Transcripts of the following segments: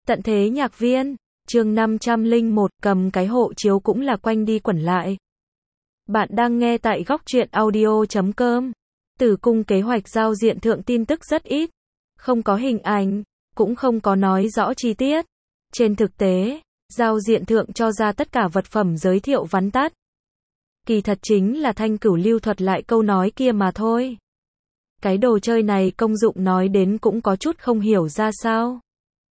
Tận thế nhạc viên, chương 501, cầm cái hộ chiếu cũng là quanh đi quẩn lại. Bạn đang nghe tại góc truyện audio.com. Tử cung kế hoạch giao diện thượng tin tức rất ít, không có hình ảnh, cũng không có nói rõ chi tiết. Trên thực tế, giao diện thượng cho ra tất cả vật phẩm giới thiệu vắn tắt. Kỳ thật chính là Thanh Cửu lưu thuật lại câu nói kia mà thôi. Cái đồ chơi này công dụng nói đến cũng có chút không hiểu ra sao.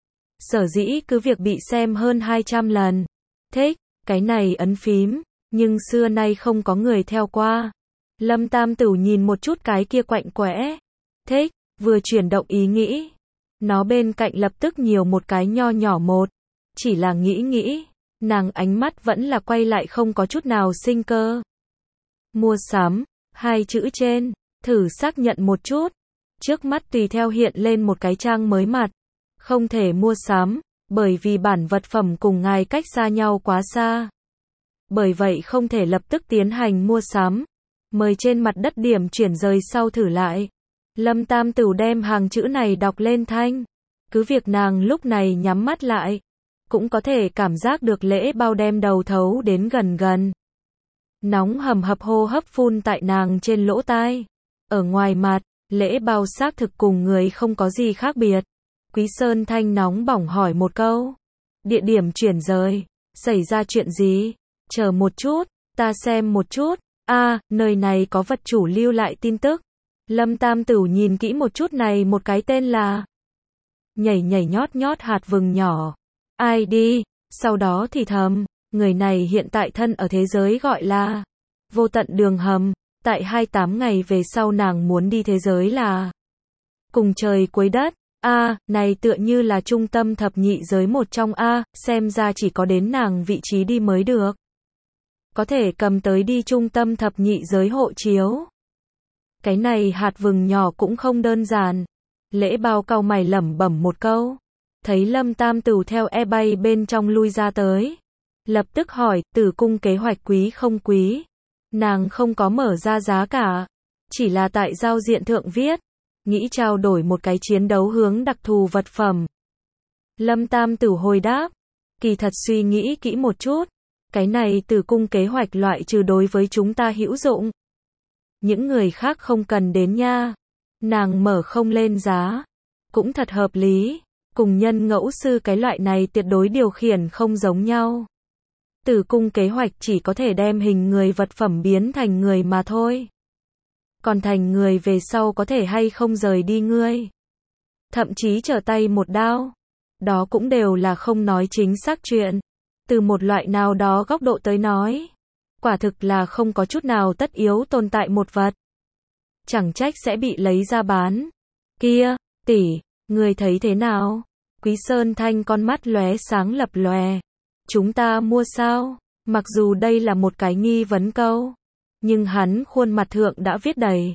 Sở dĩ cứ việc bị xem hơn 200 lần. Thích, cái này ấn phím, nhưng xưa nay không có người theo qua. Lâm Tam Tửu nhìn một chút cái kia quạnh quẽ. Thích, vừa chuyển động ý nghĩ. Nó bên cạnh lập tức nhiều một cái nho nhỏ một. Chỉ là nghĩ, nàng ánh mắt vẫn là quay lại không có chút nào sinh cơ. Mua sắm, hai chữ trên, thử xác nhận một chút. Trước mắt tùy theo hiện lên một cái trang mới mặt. Không thể mua sắm, bởi vì bản vật phẩm cùng ngài cách xa nhau quá xa. Bởi vậy không thể lập tức tiến hành mua sắm. Mời trên mặt đất điểm chuyển rời sau thử lại. Lâm Tam Tửu đem hàng chữ này đọc lên thanh. Cứ việc nàng lúc này nhắm mắt lại, cũng có thể cảm giác được lễ bao đem đầu thấu đến gần. Nóng hầm hập hô hấp phun tại nàng trên lỗ tai. Ở ngoài mặt, lễ bao xác thực cùng người không có gì khác biệt. Quý Sơn Thanh nóng bỏng hỏi một câu. Địa điểm chuyển rời, xảy ra chuyện gì? Chờ một chút, ta xem một chút. Nơi này có vật chủ lưu lại tin tức. Lâm Tam Tửu nhìn kỹ một chút này một cái tên là nhảy nhót hạt vừng nhỏ. ID, sau đó thì thầm, người này hiện tại thân ở thế giới gọi là vô tận đường hầm, tại 28 ngày về sau nàng muốn đi thế giới là cùng trời cuối đất. Này tựa như là trung tâm thập nhị giới một trong xem ra chỉ có đến nàng vị trí đi mới được. Có thể cầm tới đi trung tâm thập nhị giới hộ chiếu. Cái này hạt vừng nhỏ cũng không đơn giản. Lễ bao cau mày lẩm bẩm một câu. Thấy Lâm Tam Tửu theo eBay bên trong lui ra tới. Lập tức hỏi, tử cung kế hoạch quý không quý? Nàng không có mở ra giá cả. Chỉ là tại giao diện thượng viết. Nghĩ trao đổi một cái chiến đấu hướng đặc thù vật phẩm. Lâm Tam Tửu hồi đáp. Kỳ thật suy nghĩ kỹ một chút. Cái này tử cung kế hoạch loại trừ đối với chúng ta hữu dụng. Những người khác không cần đến nha. Nàng mở không lên giá. Cũng thật hợp lý. Cùng nhân ngẫu sư cái loại này tuyệt đối điều khiển không giống nhau. Tử cung kế hoạch chỉ có thể đem hình người vật phẩm biến thành người mà thôi. Còn thành người về sau có thể hay không rời đi ngươi. Thậm chí trở tay một đao. Đó cũng đều là không nói chính xác chuyện. Từ một loại nào đó góc độ tới nói. Quả thực là không có chút nào tất yếu tồn tại một vật. Chẳng trách sẽ bị lấy ra bán. Kia, tỷ, người thấy thế nào? Quý Sơn Thanh con mắt lóe sáng lập lòe. Chúng ta mua sao? Mặc dù đây là một cái nghi vấn câu. Nhưng hắn khuôn mặt thượng đã viết đầy.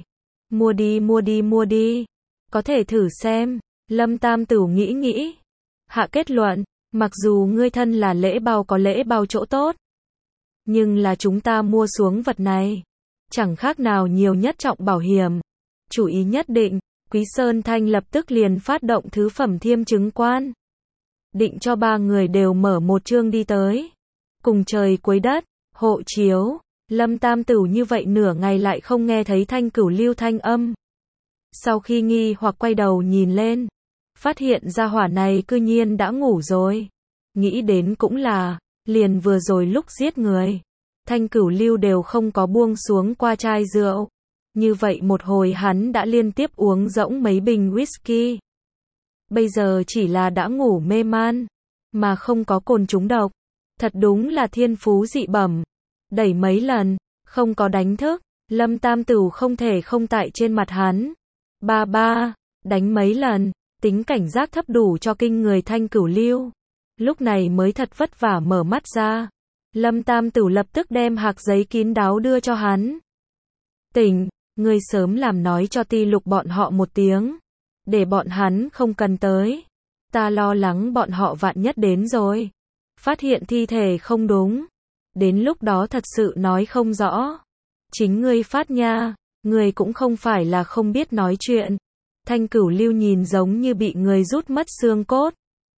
Mua đi. Có thể thử xem. Lâm Tam Tửu nghĩ. Hạ kết luận. Mặc dù ngươi thân là lễ bao có lễ bao chỗ tốt. Nhưng là chúng ta mua xuống vật này. Chẳng khác nào nhiều nhất trọng bảo hiểm. Chủ ý nhất định. Quý Sơn Thanh lập tức liền phát động thứ phẩm thiêm chứng quan. Định cho 3 người đều mở một chương đi tới. Cùng trời cuối đất, hộ chiếu. Lâm Tam Tửu như vậy nửa ngày lại không nghe thấy Thanh Cửu lưu thanh âm. Sau khi nghi hoặc quay đầu nhìn lên. Phát hiện ra hỏa này cư nhiên đã ngủ rồi. Nghĩ đến cũng là, liền vừa rồi lúc giết người. Thanh Cửu lưu đều không có buông xuống qua chai rượu. Như vậy một hồi hắn đã liên tiếp uống rỗng mấy bình whisky. Bây giờ chỉ là đã ngủ mê man, mà không có cồn trúng độc. Thật đúng là thiên phú dị bẩm. Đẩy mấy lần, không có đánh thức. Lâm Tam Tửu không thể không tại trên mặt hắn. Ba, đánh mấy lần, tính cảnh giác thấp đủ cho kinh người Thanh Cửu lưu. Lúc này mới thật vất vả mở mắt ra. Lâm Tam Tửu lập tức đem hạc giấy kín đáo đưa cho hắn. Tỉnh, ngươi sớm làm nói cho Ti Lục bọn họ một tiếng. Để bọn hắn không cần tới. Ta lo lắng bọn họ vạn nhất đến rồi. Phát hiện thi thể không đúng. Đến lúc đó thật sự nói không rõ. Chính ngươi phát nha. Ngươi cũng không phải là không biết nói chuyện. Thanh Cửu lưu nhìn giống như bị người rút mất xương cốt.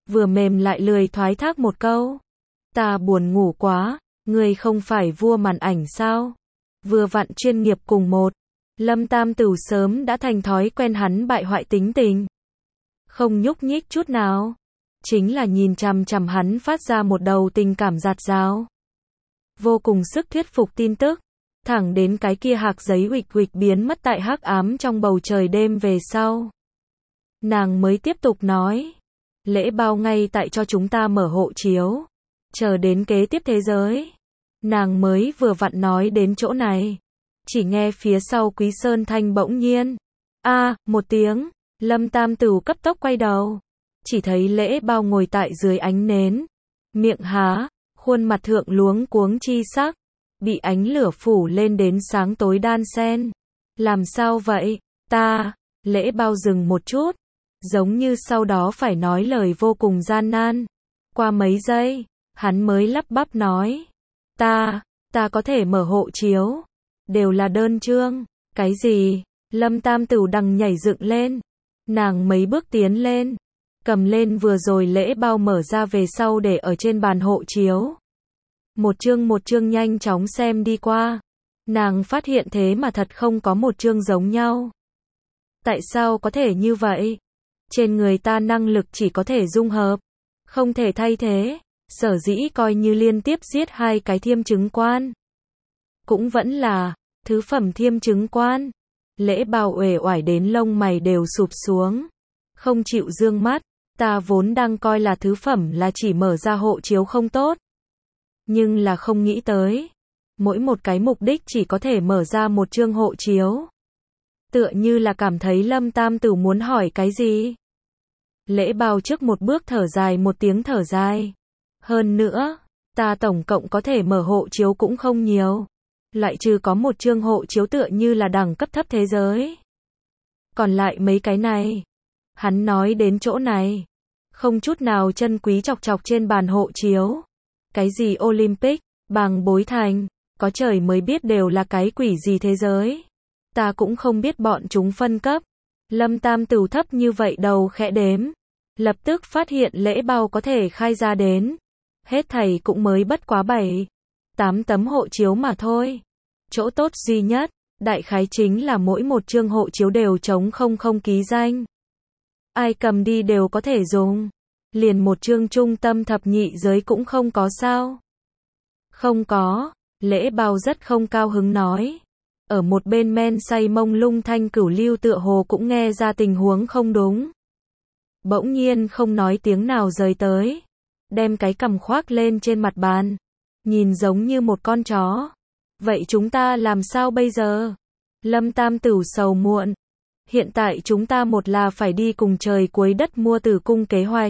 vừa mềm lại lười thoái thác một câu. Ta buồn ngủ quá, ngươi không phải vua màn ảnh sao? Vừa vặn chuyên nghiệp cùng một. Lâm Tam Tửu sớm đã thành thói quen hắn bại hoại tính tình. Không nhúc nhích chút nào. Chính là nhìn chằm chằm hắn phát ra một đầu tình cảm dạt dào. Vô cùng sức thuyết phục tin tức. Thẳng đến cái kia hạc giấy huỵch huỵch biến mất tại hắc ám trong bầu trời đêm về sau. Nàng mới tiếp tục nói. Lễ bao ngay tại cho chúng ta mở hộ chiếu. Chờ đến kế tiếp thế giới. Nàng mới vừa vặn nói đến chỗ này. Chỉ nghe phía sau Quý Sơn Thanh bỗng nhiên. Một tiếng. Lâm Tam Tửu cấp tốc quay đầu. Chỉ thấy lễ bao ngồi tại dưới ánh nến. Miệng há, khuôn mặt thượng luống cuống chi sắc. Bị ánh lửa phủ lên đến sáng tối đan xen. Làm sao vậy? Lễ bao dừng một chút. Giống như sau đó phải nói lời vô cùng gian nan. Qua mấy giây, hắn mới lắp bắp nói. Ta có thể mở hộ chiếu. Đều là đơn chương. Cái gì? Lâm Tam Tửu đằng nhảy dựng lên. Nàng mấy bước tiến lên. Cầm lên vừa rồi lễ bao mở ra về sau để ở trên bàn hộ chiếu. Một chương nhanh chóng xem đi qua. Nàng phát hiện thế mà thật không có một chương giống nhau. Tại sao có thể như vậy? Trên người ta năng lực chỉ có thể dung hợp, không thể thay thế. Sở dĩ coi như liên tiếp giết 2 cái thiêm chứng quan. Cũng vẫn là thứ phẩm thiêm chứng quan. Lễ bao uể oải đến lông mày đều sụp xuống. Không chịu dương mắt. Ta vốn đang coi là thứ phẩm là chỉ mở ra hộ chiếu không tốt. Nhưng là không nghĩ tới. Mỗi một cái mục đích chỉ có thể mở ra một chương hộ chiếu. Tựa như là cảm thấy Lâm Tam Tửu muốn hỏi cái gì. Lễ bao trước một bước thở dài một tiếng thở dài. Hơn nữa, ta tổng cộng có thể mở hộ chiếu cũng không nhiều. Lại trừ có một chương hộ chiếu tựa như là đẳng cấp thấp thế giới. Còn lại mấy cái này. Hắn nói đến chỗ này. Không chút nào chân quý chọc chọc trên bàn hộ chiếu. Cái gì Olympic, bàng bối thành, có trời mới biết đều là cái quỷ gì thế giới. Ta cũng không biết bọn chúng phân cấp. Lâm Tam Tửu thấp như vậy đầu khẽ đếm. Lập tức phát hiện lễ bao có thể khai ra đến. Hết thảy cũng mới bất quá 7-8 tấm hộ chiếu mà thôi. Chỗ tốt duy nhất, đại khái chính là mỗi một chương hộ chiếu đều trống không ký danh. Ai cầm đi đều có thể dùng. Liền một chương trung tâm thập nhị giới cũng không có sao. Không có, lễ bao rất không cao hứng nói. Ở một bên men say mông lung Thanh Cửu Lưu tựa hồ cũng nghe ra tình huống không đúng. Bỗng nhiên không nói tiếng nào rời tới. Đem cái cằm khoác lên trên mặt bàn. Nhìn giống như một con chó. Vậy chúng ta làm sao bây giờ? Lâm Tam Tửu sầu muộn. Hiện tại chúng ta một là phải đi cùng trời cuối đất mua Tử Cung kế hoạch.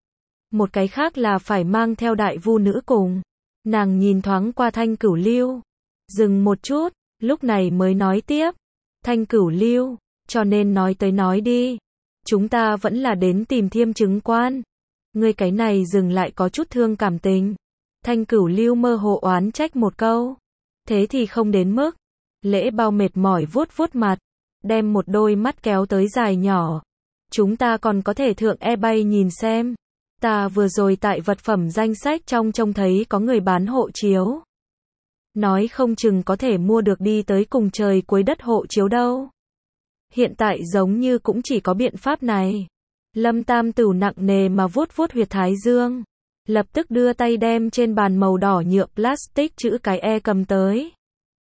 Một cái khác là phải mang theo đại vu nữ cùng. Nàng nhìn thoáng qua Thanh Cửu Lưu. Dừng một chút, lúc này mới nói tiếp. Thanh Cửu Lưu, cho nên nói tới nói đi. Chúng ta vẫn là đến tìm thiêm chứng quan. Ngươi cái này dừng lại có chút thương cảm tình. Thanh Cửu Lưu mơ hồ oán trách một câu. Thế thì không đến mức. Lễ bao mệt mỏi vuốt vuốt mặt. Đem một đôi mắt kéo tới dài nhỏ. Chúng ta còn có thể thượng eBay nhìn xem. Ta vừa rồi tại vật phẩm danh sách trong trông thấy có người bán hộ chiếu. Nói không chừng có thể mua được đi tới cùng trời cuối đất hộ chiếu đâu. Hiện tại giống như cũng chỉ có biện pháp này. Lâm Tam Tửu nặng nề mà vuốt vuốt huyệt thái dương. Lập tức đưa tay đem trên bàn màu đỏ nhựa plastic chữ cái E cầm tới.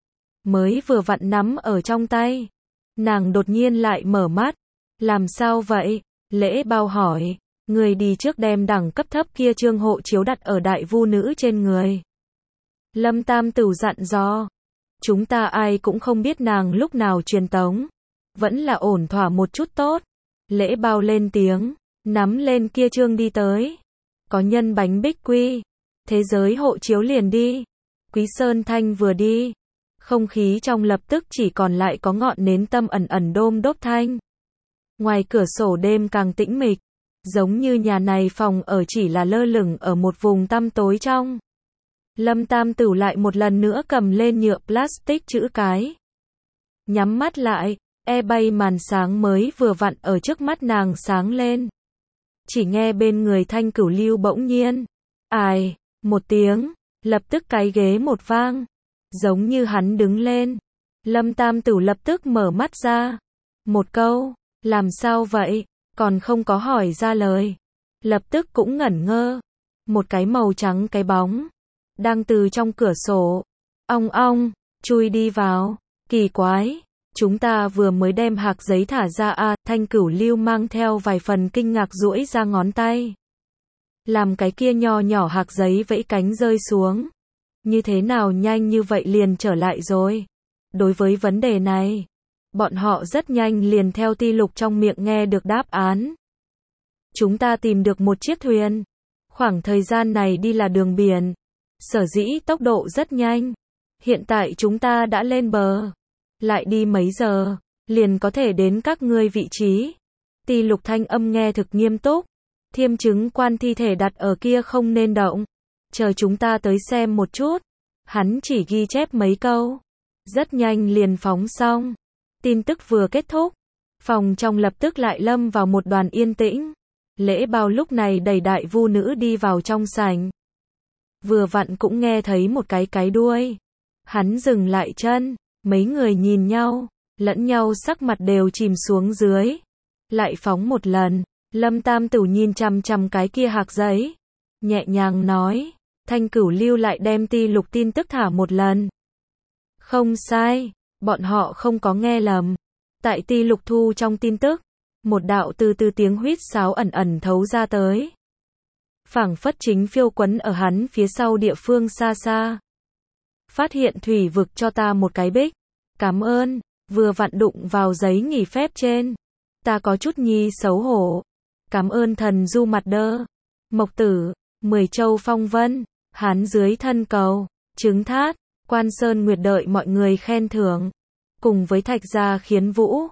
Mới vừa vặn nắm ở trong tay. Nàng đột nhiên lại mở mắt. Làm sao vậy? Lễ bao hỏi. Người đi trước đem đẳng cấp thấp kia chương hộ chiếu đặt ở đại vu nữ trên người. Lâm Tam Tửu dặn dò. Chúng ta ai cũng không biết nàng lúc nào truyền tống. Vẫn là ổn thỏa một chút tốt. Lễ bao lên tiếng. Nắm lên kia chương đi tới. Có nhân bánh bích quy. Thế giới hộ chiếu liền đi. Quý Sơn Thanh vừa đi. Không khí trong lập tức chỉ còn lại có ngọn nến tâm ẩn ẩn đôm đốp thanh. Ngoài cửa sổ đêm càng tĩnh mịch. Giống như nhà này phòng ở chỉ là lơ lửng ở một vùng tăm tối trong. Lâm Tam Tửu lại một lần nữa cầm lên nhựa plastic chữ cái. Nhắm mắt lại, eBay màn sáng mới vừa vặn ở trước mắt nàng sáng lên. Chỉ nghe bên người Thanh Cửu Lưu bỗng nhiên, ài, một tiếng, lập tức cái ghế một vang, giống như hắn đứng lên. Lâm Tam Tửu lập tức mở mắt ra. Một câu, làm sao vậy, còn không có hỏi ra lời. Lập tức cũng ngẩn ngơ. Một cái màu trắng cái bóng, đang từ trong cửa sổ, ong ong, chui đi vào. Kỳ quái, chúng ta vừa mới đem hạc giấy thả ra à, Thanh Cửu Lưu mang theo vài phần kinh ngạc duỗi ra ngón tay. Làm cái kia nho nhỏ hạc giấy vẫy cánh rơi xuống. Như thế nào nhanh như vậy liền trở lại rồi. Đối với vấn đề này, bọn họ rất nhanh liền theo Ti Lục trong miệng nghe được đáp án. Chúng ta tìm được một chiếc thuyền. Khoảng thời gian này đi là đường biển. Sở dĩ tốc độ rất nhanh. Hiện tại chúng ta đã lên bờ. Lại đi mấy giờ, liền có thể đến các ngươi vị trí. Ti Lục thanh âm nghe thực nghiêm túc. Thiêm chứng quan thi thể đặt ở kia không nên động. Chờ chúng ta tới xem một chút. Hắn chỉ ghi chép mấy câu. Rất nhanh liền phóng xong. Tin tức vừa kết thúc. Phòng trong lập tức lại lâm vào một đoàn yên tĩnh. Lễ bao lúc này đẩy đại vu nữ đi vào trong sảnh. Vừa vặn cũng nghe thấy một cái đuôi. Hắn dừng lại chân. Mấy người nhìn nhau. Lẫn nhau sắc mặt đều chìm xuống dưới. Lại phóng một lần. Lâm Tam Tửu nhìn chằm chằm cái kia hạc giấy. Nhẹ nhàng nói. Thanh Cửu Lưu lại đem Ti Lục tin tức thả một lần. Không sai. Bọn họ không có nghe lầm. Tại Ti Lục thu trong tin tức. Một đạo từ tiếng huýt sáo ẩn ẩn thấu ra tới. Phảng phất chính phiêu quấn ở hắn phía sau địa phương xa xa. Phát hiện thủy vực cho ta một cái bích. Cảm ơn. Vừa vặn đụng vào giấy nghỉ phép trên. Ta có chút nhi xấu hổ. Cảm ơn thần du mặt đơ. Mộc tử. 10 châu phong vân. Hán dưới thân cầu. Trứng thát. Quan Sơn Nguyệt đợi mọi người khen thưởng. Cùng với Thạch Gia khiến Vũ.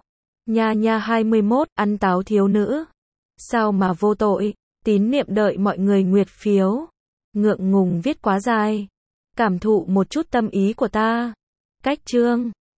Nha 21, ăn táo thiếu nữ. Sao mà vô tội. Tín niệm đợi mọi người nguyệt phiếu. Ngượng ngùng viết quá dài. Cảm thụ một chút tâm ý của ta. Cách chương.